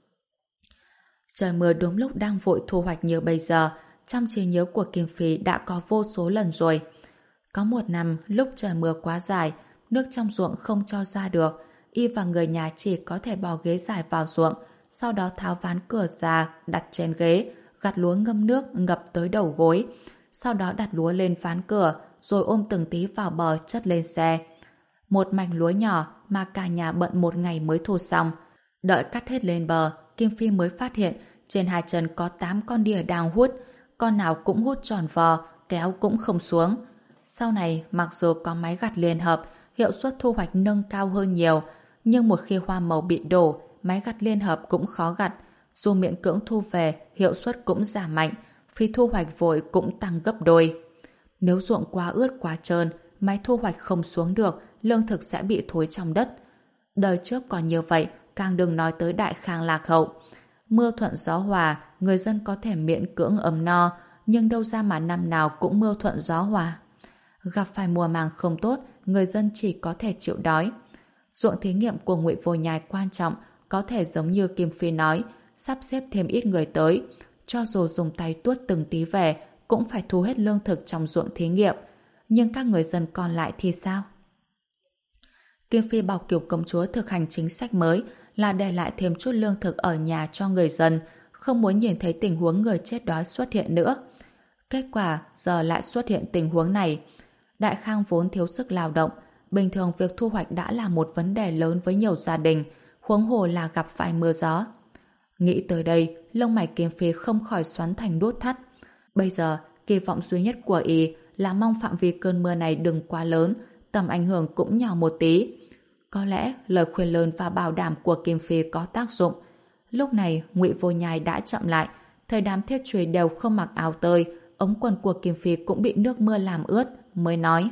Trời mưa đúng lúc đang vội thu hoạch như bây giờ, trong trí nhớ của Kim Phi đã có vô số lần rồi. Có một năm, lúc trời mưa quá dài, nước trong ruộng không cho ra được, y và người nhà chỉ có thể bỏ ghế dài vào ruộng, sau đó tháo ván cửa ra, đặt trên ghế, gặt lúa ngâm nước ngập tới đầu gối, sau đó đặt lúa lên ván cửa, rồi ôm từng tí vào bờ chất lên xe. Một mảnh lúa nhỏ mà cả nhà bận một ngày mới thu xong. Đợi cắt hết lên bờ, Kim Phi mới phát hiện trên hai chân có tám con đỉa đang hút, con nào cũng hút tròn vò, kéo cũng không xuống. Sau này, mặc dù có máy gặt liên hợp, hiệu suất thu hoạch nâng cao hơn nhiều, nhưng một khi hoa màu bị đổ, máy gặt liên hợp cũng khó gặt. Dù miễn cưỡng thu về, hiệu suất cũng giảm mạnh, phí thu hoạch vội cũng tăng gấp đôi. Nếu ruộng quá ướt quá trơn, máy thu hoạch không xuống được, lương thực sẽ bị thối trong đất. Đời trước còn như vậy, càng đừng nói tới Đại Khang lạc hậu. Mưa thuận gió hòa, người dân có thể miễn cưỡng ấm no, nhưng đâu ra mà năm nào cũng mưa thuận gió hòa. Gặp phải mùa màng không tốt, người dân chỉ có thể chịu đói. Ruộng thí nghiệm của Ngụy Vô Nhai quan trọng, có thể giống như Kim Phi nói, sắp xếp thêm ít người tới. Cho dù dùng tay tuốt từng tí về, cũng phải thu hết lương thực trong ruộng thí nghiệm. Nhưng các người dân còn lại thì sao? Kim Phi bảo Kiều công chúa thực hành chính sách mới là để lại thêm chút lương thực ở nhà cho người dân, không muốn nhìn thấy tình huống người chết đói xuất hiện nữa. Kết quả giờ lại xuất hiện tình huống này. Đại Khang vốn thiếu sức lao động, bình thường việc thu hoạch đã là một vấn đề lớn với nhiều gia đình, huống hồ là gặp phải mưa gió. Nghĩ tới đây, lông mày Kim Phi không khỏi xoắn thành đốt thắt. Bây giờ, kỳ vọng duy nhất của y là mong phạm vi cơn mưa này đừng quá lớn, tầm ảnh hưởng cũng nhỏ một tí. Có lẽ lời khuyên lớn và bảo đảm của Kim Phi có tác dụng. Lúc này, Ngụy Vô Nhai đã chậm lại, thấy đám thiết truy đều không mặc áo tơi, ống quần của Kim Phi cũng bị nước mưa làm ướt, mới nói.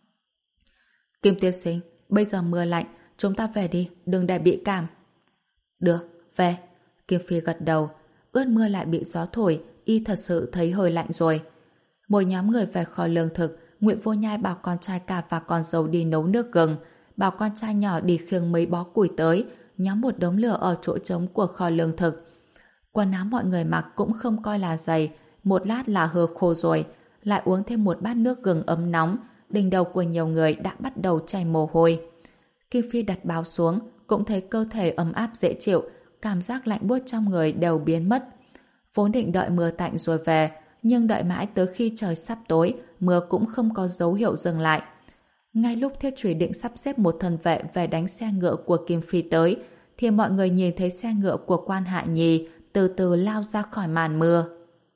Kim tiên sinh, bây giờ mưa lạnh, chúng ta về đi, đừng để bị cảm. Được, về. Kim Phi gật đầu, ướt mưa lại bị gió thổi, y thật sự thấy hơi lạnh rồi. Mỗi nhóm người về kho lương thực, Ngụy Vô Nhai bảo con trai cả và con dâu đi nấu nước gừng, bảo con trai nhỏ đi khiêng mấy bó củi tới, nhóm một đống lửa ở chỗ trống của kho lương thực. Quần áo mọi người mặc cũng không coi là dày, một lát là hơ khô rồi, lại uống thêm một bát nước gừng ấm nóng, đỉnh đầu của nhiều người đã bắt đầu chảy mồ hôi. Kim Phi đặt báo xuống, cũng thấy cơ thể ấm áp dễ chịu, cảm giác lạnh buốt trong người đều biến mất. Vốn định đợi mưa tạnh rồi về, nhưng đợi mãi tới khi trời sắp tối, mưa cũng không có dấu hiệu dừng lại. Ngay lúc Thiết Trùy định sắp xếp một thân vệ về đánh xe ngựa của Kim Phi tới, thì mọi người nhìn thấy xe ngựa của Quan Hạ Nhi từ từ lao ra khỏi màn mưa.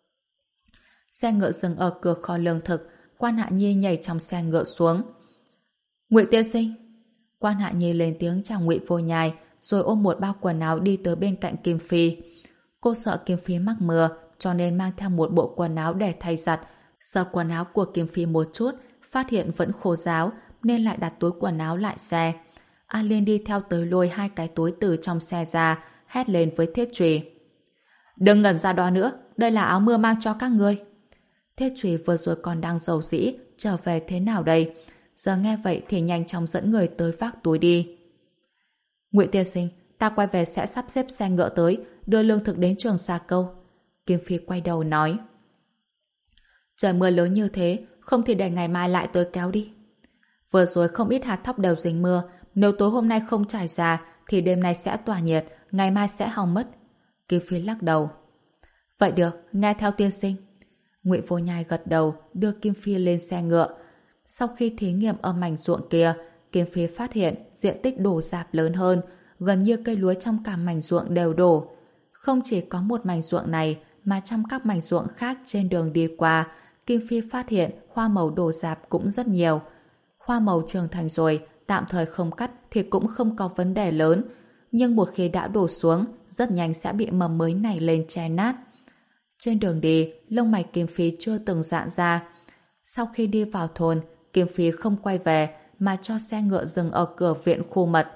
Xe ngựa dừng ở cửa kho lương thực, Quan Hạ Nhi nhảy trong xe ngựa xuống. Ngụy tiên sinh. Quan Hạ Nhi lên tiếng chào Ngụy Vô Nhai, rồi ôm một bao quần áo đi tới bên cạnh Kim Phi. Cô sợ Kim Phi mắc mưa, cho nên mang theo một bộ quần áo để thay giặt. Sờ quần áo của Kim Phi một chút, phát hiện vẫn khô ráo, nên lại đặt túi quần áo lại xe. A Liên đi theo tới lôi hai cái túi từ trong xe ra, hét lên với Thiết Trùy. Đừng ngẩn ra đó nữa, đây là áo mưa mang cho các ngươi. Thiết Trùy vừa rồi còn đang rầu rĩ, trở về thế nào đây? Giờ nghe vậy thì nhanh chóng dẫn người tới vác túi đi. Ngụy tiên sinh, ta quay về sẽ sắp xếp xe ngựa tới, đưa lương thực đến trường Sa Câu. Kim Phi quay đầu nói. Trời mưa lớn như thế, không thì để ngày mai lại tới kéo đi. Vừa rồi không ít hạt thóc đều dính mưa, nếu tối hôm nay không trải ra thì đêm nay sẽ tỏa nhiệt, ngày mai sẽ hỏng mất. Kim Phi lắc đầu. Vậy được, nghe theo tiên sinh. Ngụy Vô Nhai gật đầu, đưa Kim Phi lên xe ngựa. Sau khi thí nghiệm ở mảnh ruộng kia, Kim Phi phát hiện diện tích đổ rạp lớn hơn, gần như cây lúa trong cả mảnh ruộng đều đổ. Không chỉ có một mảnh ruộng này, mà trong các mảnh ruộng khác trên đường đi qua, Kim Phi phát hiện hoa màu đổ rạp cũng rất nhiều. Hoa màu trưởng thành rồi, tạm thời không cắt thì cũng không có vấn đề lớn, nhưng một khi đã đổ xuống, rất nhanh sẽ bị mầm mới nảy lên che nát. Trên đường đi, lông mày Kim Phi chưa từng giãn ra. Sau khi đi vào thôn, Kim Phi không quay về mà cho xe ngựa dừng ở cửa viện khu mật.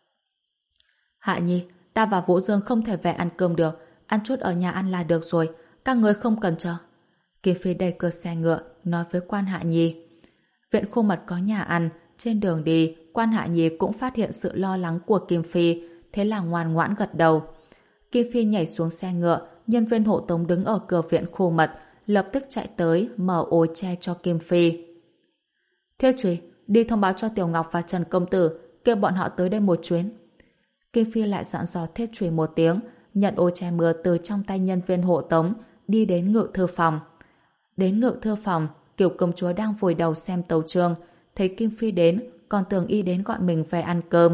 Hạ Nhi, ta và Vũ Dương không thể về ăn cơm được, ăn chút ở nhà ăn là được rồi, các người không cần chờ. Kim Phi đẩy cửa xe ngựa, nói với Quan Hạ Nhi. Viện khu mật có nhà ăn, trên đường đi, Quan Hạ Nhi cũng phát hiện sự lo lắng của Kim Phi, thế là ngoan ngoãn gật đầu. Kim Phi nhảy xuống xe ngựa, nhân viên hộ tống đứng ở cửa viện khu mật, lập tức chạy tới, mở ô che cho Kim Phi. Thiết Trùy, đi thông báo cho Tiểu Ngọc và Trần Công Tử, kêu bọn họ tới đây một chuyến. Kim Phi lại dặn dò Thiết Trùy một tiếng, nhận ô che mưa từ trong tay nhân viên hộ tống, đi đến ngự thư phòng. Đến ngự thư phòng, Kiều công chúa đang vùi đầu xem tấu chương, thấy Kim Phi đến, còn tưởng y đến gọi mình về ăn cơm.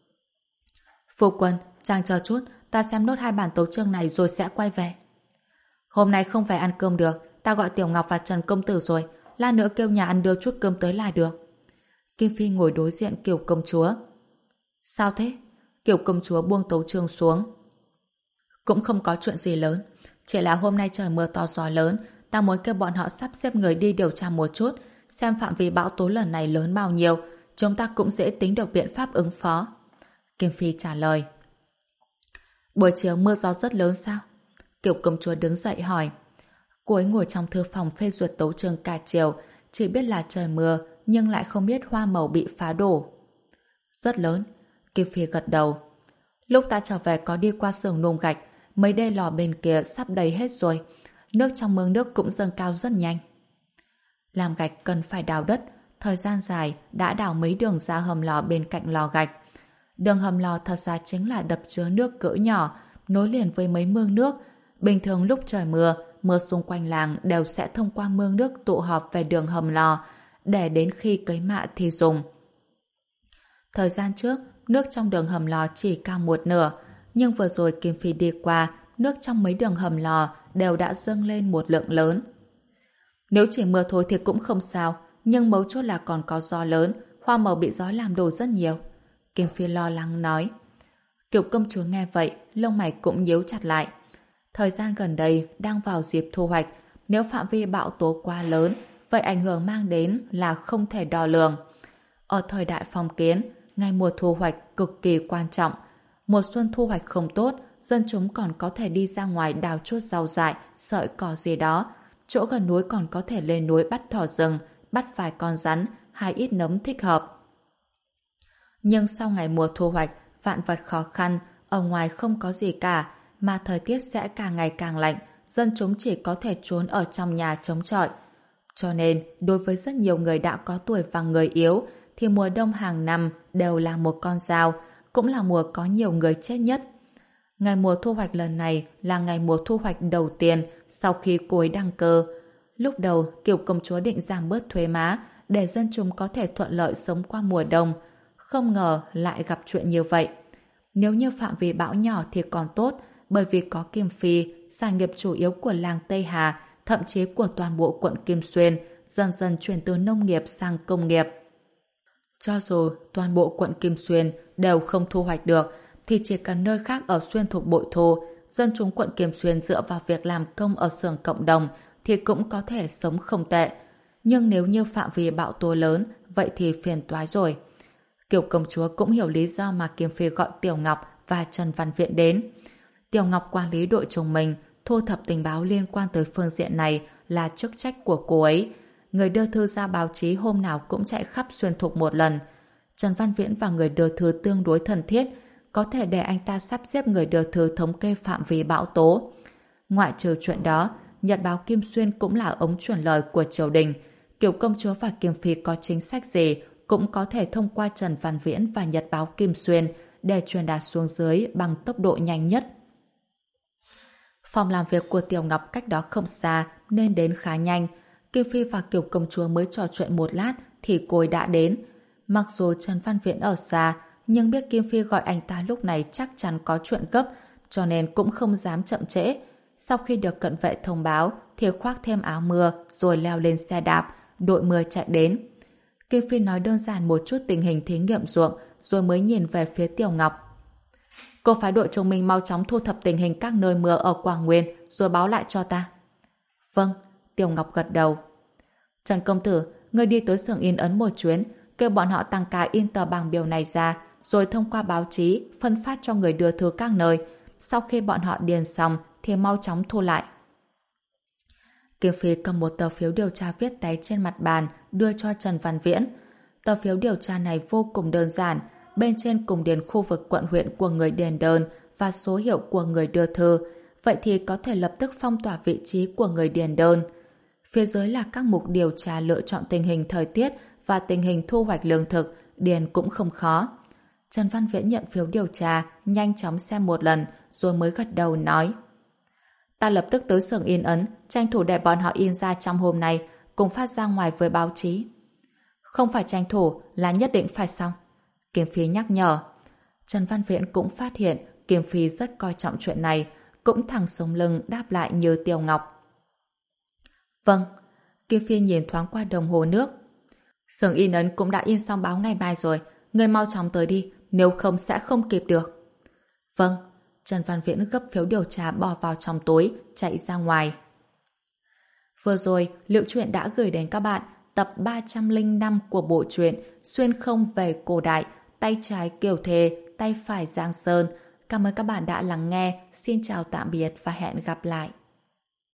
Phu quân, chàng chờ chút, ta xem nốt hai bản tấu chương này rồi sẽ quay về. Hôm nay không về ăn cơm được, ta gọi Tiểu Ngọc và Trần Công Tử rồi, lát nữa kêu nhà ăn đưa chút cơm tới là được. Kim Phi ngồi đối diện Kiều công chúa. Sao thế? Kiều công chúa buông tấu chương xuống. Cũng không có chuyện gì lớn, chỉ là hôm nay trời mưa to gió lớn, ta muốn kêu bọn họ sắp xếp người đi điều tra một chút, xem phạm vi bão tố lần này lớn bao nhiêu, chúng ta cũng dễ tính được biện pháp ứng phó. Kim Phi trả lời. Buổi chiều mưa gió rất lớn sao? Kiều công chúa đứng dậy hỏi. Cô ấy ngồi trong thư phòng phê duyệt tấu chương cả chiều, chỉ biết là trời mưa, nhưng lại không biết hoa màu bị phá đổ. Rất lớn. Kim Phi gật đầu. Lúc ta trở về có đi qua xưởng nung gạch, mấy đê lò bên kia sắp đầy hết rồi. Nước trong mương nước cũng dâng cao rất nhanh. Làm gạch cần phải đào đất, thời gian dài đã đào mấy đường ra hầm lò bên cạnh lò gạch. Đường hầm lò thật ra chính là đập chứa nước cỡ nhỏ, nối liền với mấy mương nước. Bình thường lúc trời mưa, mưa xung quanh làng đều sẽ thông qua mương nước tụ họp về đường hầm lò, để đến khi cấy mạ thì dùng. Thời gian trước, nước trong đường hầm lò chỉ cao một nửa, nhưng vừa rồi Kim Phi đi qua, nước trong mấy đường hầm lò đều đã dâng lên một lượng lớn. Nếu chỉ mưa thôi thì cũng không sao, nhưng mấu chốt là còn có gió lớn, hoa màu bị gió làm đổ rất nhiều. Kim Phi lo lắng nói. Kiều công chúa nghe vậy, lông mày cũng nhíu chặt lại. Thời gian gần đây đang vào dịp thu hoạch, Nếu phạm vi bão tố quá lớn, vậy ảnh hưởng mang đến là không thể đo lường. Ở thời đại phong kiến, ngày mùa thu hoạch cực kỳ quan trọng. Mùa xuân thu hoạch không tốt, dân chúng còn có thể đi ra ngoài đào chút rau dại, sợi cỏ gì đó. Chỗ gần núi còn có thể lên núi bắt thỏ rừng, bắt vài con rắn, hay ít nấm thích hợp. Nhưng sau ngày mùa thu hoạch, vạn vật khó khăn, ở ngoài không có gì cả, mà thời tiết sẽ càng ngày càng lạnh, dân chúng chỉ có thể trốn ở trong nhà chống chọi. Cho nên, đối với rất nhiều người đã có tuổi và người yếu, thì mùa đông hàng năm đều là một con dao, cũng là mùa có nhiều người chết nhất. Ngày mùa thu hoạch lần này là ngày mùa thu hoạch đầu tiên sau khi cô ấy đăng cơ. Lúc đầu, Kiều công chúa định giảm bớt thuế má để dân chúng có thể thuận lợi sống qua mùa đông. Không ngờ lại gặp chuyện như vậy. Nếu như phạm vi bão nhỏ thì còn tốt, bởi vì có Kim Phi, sản nghiệp chủ yếu của làng Tây Hà, thậm chí của toàn bộ quận Kim Xuyên, dần dần chuyển từ nông nghiệp sang công nghiệp. Cho dù toàn bộ quận Kim Xuyên đều không thu hoạch được, thì chỉ cần nơi khác ở Xuyên thuộc bội thu, dân chúng quận Kim Xuyên dựa vào việc làm công ở xưởng cộng đồng thì cũng có thể sống không tệ. Nhưng nếu như phạm vi bão tố lớn, vậy thì phiền toái rồi. Kiều công chúa cũng hiểu lý do mà Kim Phi gọi Tiểu Ngọc và Trần Văn Viễn đến. Tiểu Ngọc quản lý đội trùng mình, thu thập tình báo liên quan tới phương diện này là chức trách của cô ấy. Người đưa thư ra báo chí hôm nào cũng chạy khắp Xuyên Thục một lần. Trần Văn Viễn và người đưa thư tương đối thân thiết, có thể để anh ta sắp xếp người đưa thư thống kê phạm vi bão tố. Ngoại trừ chuyện đó, Nhật báo Kim Xuyên cũng là ống truyền lời của triều đình. Kiều công chúa và Kim Phi có chính sách gì cũng có thể thông qua Trần Văn Viễn và Nhật báo Kim Xuyên để truyền đạt xuống dưới bằng tốc độ nhanh nhất. Phòng làm việc của Tiểu Ngọc cách đó không xa nên đến khá nhanh. Kim Phi và Kiều công chúa mới trò chuyện một lát thì cô ấy đã đến. Mặc dù Trần Văn Viễn ở xa, nhưng biết Kim Phi gọi anh ta lúc này chắc chắn có chuyện gấp, cho nên cũng không dám chậm trễ. Sau khi được cận vệ thông báo thì khoác thêm áo mưa rồi leo lên xe đạp, đội mưa chạy đến. Kim Phi nói đơn giản một chút tình hình thí nghiệm ruộng rồi mới nhìn về phía Tiểu Ngọc. Cô phái đội chúng mình mau chóng thu thập tình hình các nơi mưa ở Quảng Nguyên rồi báo lại cho ta. Vâng, Tiểu Ngọc gật đầu. Trần công tử, ngươi đi tới xưởng in ấn một chuyến, kêu bọn họ tăng ca in tờ bảng biểu này ra, rồi thông qua báo chí phân phát cho người đưa thư các nơi. Sau khi bọn họ điền xong thì mau chóng thu lại. Kim Phi cầm một tờ phiếu điều tra viết tay trên mặt bàn đưa cho Trần Văn Viễn. Tờ phiếu điều tra này vô cùng đơn giản, bên trên cùng điền khu vực quận huyện của người điền đơn và số hiệu của người đưa thư, vậy thì có thể lập tức phong tỏa vị trí của người điền đơn. Phía dưới là các mục điều tra lựa chọn tình hình thời tiết và tình hình thu hoạch lương thực, điền cũng không khó. Trần Văn Viễn nhận phiếu điều tra, nhanh chóng xem một lần, rồi mới gật đầu nói: Ta lập tức tới xưởng in ấn, tranh thủ để bọn họ in ra trong hôm nay, cùng phát ra ngoài với báo chí. Không phải tranh thủ, là nhất định phải xong. Kim Phi nhắc nhở. Trần Văn Viễn cũng phát hiện Kim Phi rất coi trọng chuyện này, cũng thẳng sống lưng đáp lại như Tiểu Ngọc. Vâng. Kim Phi nhìn thoáng qua đồng hồ nước. Xưởng in ấn cũng đã in xong báo ngày mai rồi, người mau chóng tới đi, nếu không sẽ không kịp được. Vâng. Trần Văn Viễn gấp phiếu điều tra bỏ vào trong túi, chạy ra ngoài. Vừa rồi, Liệu Truyện đã gửi đến các bạn tập ba trăm lẻ năm của bộ truyện Xuyên không về cổ đại, tay trái Kiều Thề, tay phải Giang Sơn. Cảm ơn các bạn đã lắng nghe. Xin chào tạm biệt và hẹn gặp lại.